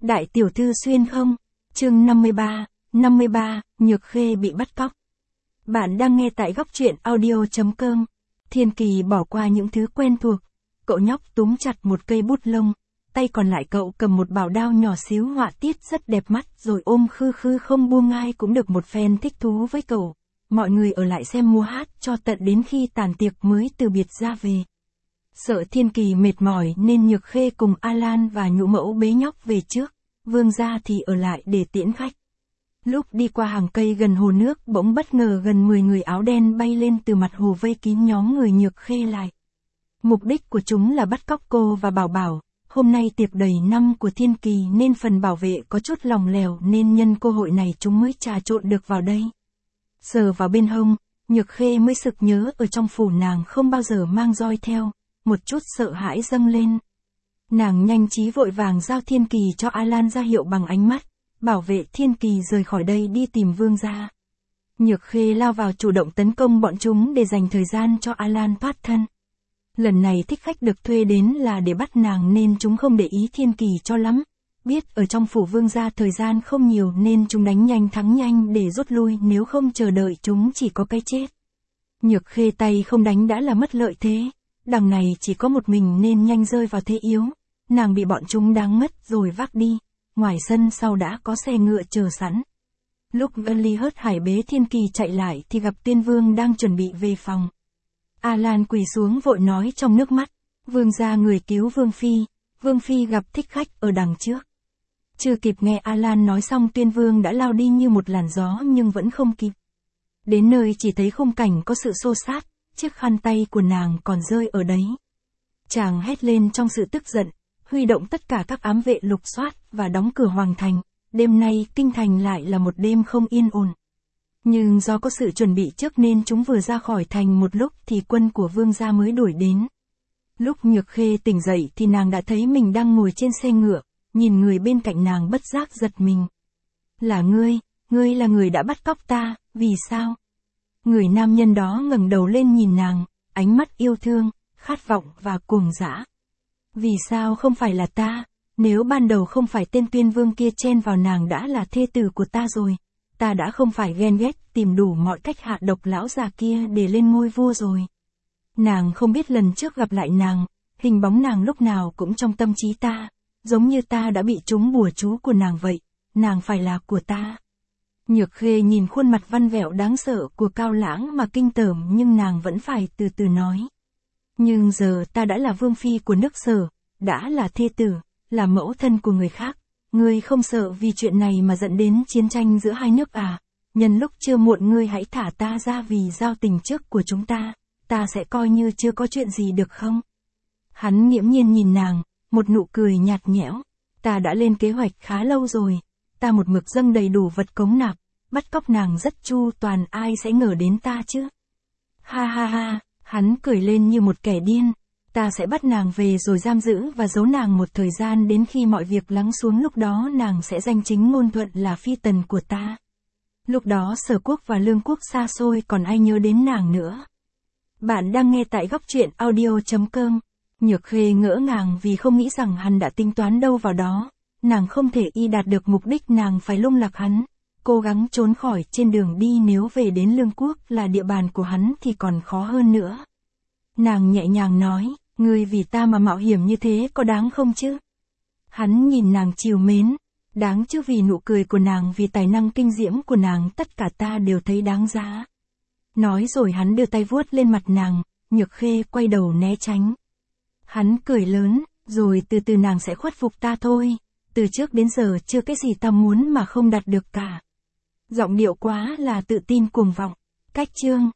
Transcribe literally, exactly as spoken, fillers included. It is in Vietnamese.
Đại tiểu thư xuyên không? Chương năm mươi ba, năm mươi ba, Nhược Khê bị bắt cóc. Bạn đang nghe tại góc truyện audio chấm com. Thiên Kỳ bỏ qua những thứ quen thuộc. Cậu nhóc túm chặt một cây bút lông, tay còn lại cậu cầm một bảo đao nhỏ xíu họa tiết rất đẹp mắt rồi ôm khư khư không buông, ai cũng được một phen thích thú với cậu. Mọi người ở lại xem múa hát cho tận đến khi tàn tiệc mới từ biệt ra về. Sợ Thiên Kỳ mệt mỏi nên Nhược Khê cùng Alan và Nhũ Mẫu bế nhóc về trước, Vương gia thì ở lại để tiễn khách. Lúc đi qua hàng cây gần hồ nước, bỗng bất ngờ gần mười người áo đen bay lên từ mặt hồ vây kín nhóm người Nhược Khê lại. Mục đích của chúng là bắt cóc cô và Bảo Bảo. Hôm nay tiệc đầy năm của Thiên Kỳ nên phần bảo vệ có chút lòng lèo nên nhân cơ hội này chúng mới trà trộn được vào đây. Sờ vào bên hông, Nhược Khê mới sực nhớ ở trong phủ nàng không bao giờ mang roi theo, một chút sợ hãi dâng lên. Nàng nhanh trí vội vàng giao Thiên Kỳ cho Alan ra hiệu bằng ánh mắt, bảo vệ Thiên Kỳ rời khỏi đây đi tìm Vương gia. Nhược Khê lao vào chủ động tấn công bọn chúng để dành thời gian cho Alan thoát thân. Lần này thích khách được thuê đến là để bắt nàng nên chúng không để ý Thiên Kỳ cho lắm. Biết ở trong phủ Vương gia thời gian không nhiều nên chúng đánh nhanh thắng nhanh để rút lui, nếu không chờ đợi chúng chỉ có cái chết. Nhược Khê tay không đánh đã là mất lợi thế. Đằng này chỉ có một mình nên nhanh rơi vào thế yếu. Nàng bị bọn chúng đáng ngất rồi vác đi. Ngoài sân sau đã có xe ngựa chờ sẵn. Lúc Vân hớt hải bế Thiên Kỳ chạy lại thì gặp Tiên Vương đang chuẩn bị về phòng. Alan quỳ xuống vội nói trong nước mắt, Vương gia người cứu Vương Phi, Vương Phi gặp thích khách ở đằng trước. Chưa kịp nghe Alan nói xong Tuyên Vương đã lao đi như một làn gió nhưng vẫn không kịp. Đến nơi chỉ thấy khung cảnh có sự xô xát, chiếc khăn tay của nàng còn rơi ở đấy. Chàng hét lên trong sự tức giận, huy động tất cả các ám vệ lục soát và đóng cửa hoàng thành. Đêm nay kinh thành lại là một đêm không yên ổn. Nhưng do có sự chuẩn bị trước nên chúng vừa ra khỏi thành một lúc thì quân của Vương gia mới đuổi đến. Lúc Nhược Khê tỉnh dậy thì nàng đã thấy mình đang ngồi trên xe ngựa, nhìn người bên cạnh nàng bất giác giật mình. Là ngươi, ngươi là người đã bắt cóc ta, vì sao? Người nam nhân đó ngẩng đầu lên nhìn nàng, ánh mắt yêu thương, khát vọng và cuồng dã. Vì sao không phải là ta? Nếu ban đầu không phải tên Tuyên Vương kia chen vào nàng đã là thê tử của ta rồi. Ta đã không phải ghen ghét tìm đủ mọi cách hạ độc lão già kia để lên ngôi vua rồi. Nàng không biết lần trước gặp lại nàng, hình bóng nàng lúc nào cũng trong tâm trí ta, giống như ta đã bị trúng bùa chú của nàng vậy, nàng phải là của ta. Nhược Khê nhìn khuôn mặt văn vẹo đáng sợ của Cao Lãng mà kinh tởm nhưng nàng vẫn phải từ từ nói. Nhưng giờ ta đã là Vương Phi của nước Sở, đã là thê tử, là mẫu thân của người khác. Ngươi không sợ vì chuyện này mà dẫn đến chiến tranh giữa hai nước à? Nhân lúc chưa muộn ngươi hãy thả ta ra vì giao tình trước của chúng ta, ta sẽ coi như chưa có chuyện gì được không? Hắn nghiễm nhiên nhìn nàng, một nụ cười nhạt nhẽo. Ta đã lên kế hoạch khá lâu rồi, ta một mực dâng đầy đủ vật cống nạp, bắt cóc nàng rất chu toàn, ai sẽ ngờ đến ta chứ? Ha ha ha, hắn cười lên như một kẻ điên. Ta sẽ bắt nàng về rồi giam giữ và giấu nàng một thời gian đến khi mọi việc lắng xuống, lúc đó nàng sẽ danh chính ngôn thuận là phi tần của ta. Lúc đó Sở Quốc và Lương Quốc xa xôi còn ai nhớ đến nàng nữa. Bạn đang nghe tại góc truyện audio chấm com. Nhược Khê ngỡ ngàng vì không nghĩ rằng hắn đã tính toán đâu vào đó. Nàng không thể y đạt được mục đích, nàng phải lung lạc hắn, cố gắng trốn khỏi trên đường đi, nếu về đến Lương Quốc là địa bàn của hắn thì còn khó hơn nữa. Nàng nhẹ nhàng nói, ngươi vì ta mà mạo hiểm như thế có đáng không chứ? Hắn nhìn nàng trìu mến, đáng chứ, vì nụ cười của nàng, vì tài năng kinh diễm của nàng, tất cả ta đều thấy đáng giá. Nói rồi hắn đưa tay vuốt lên mặt nàng, Nhược Khê quay đầu né tránh. Hắn cười lớn, rồi từ từ nàng sẽ khuất phục ta thôi, từ trước đến giờ chưa cái gì ta muốn mà không đạt được cả. Giọng điệu quá là tự tin cuồng vọng. Cách chương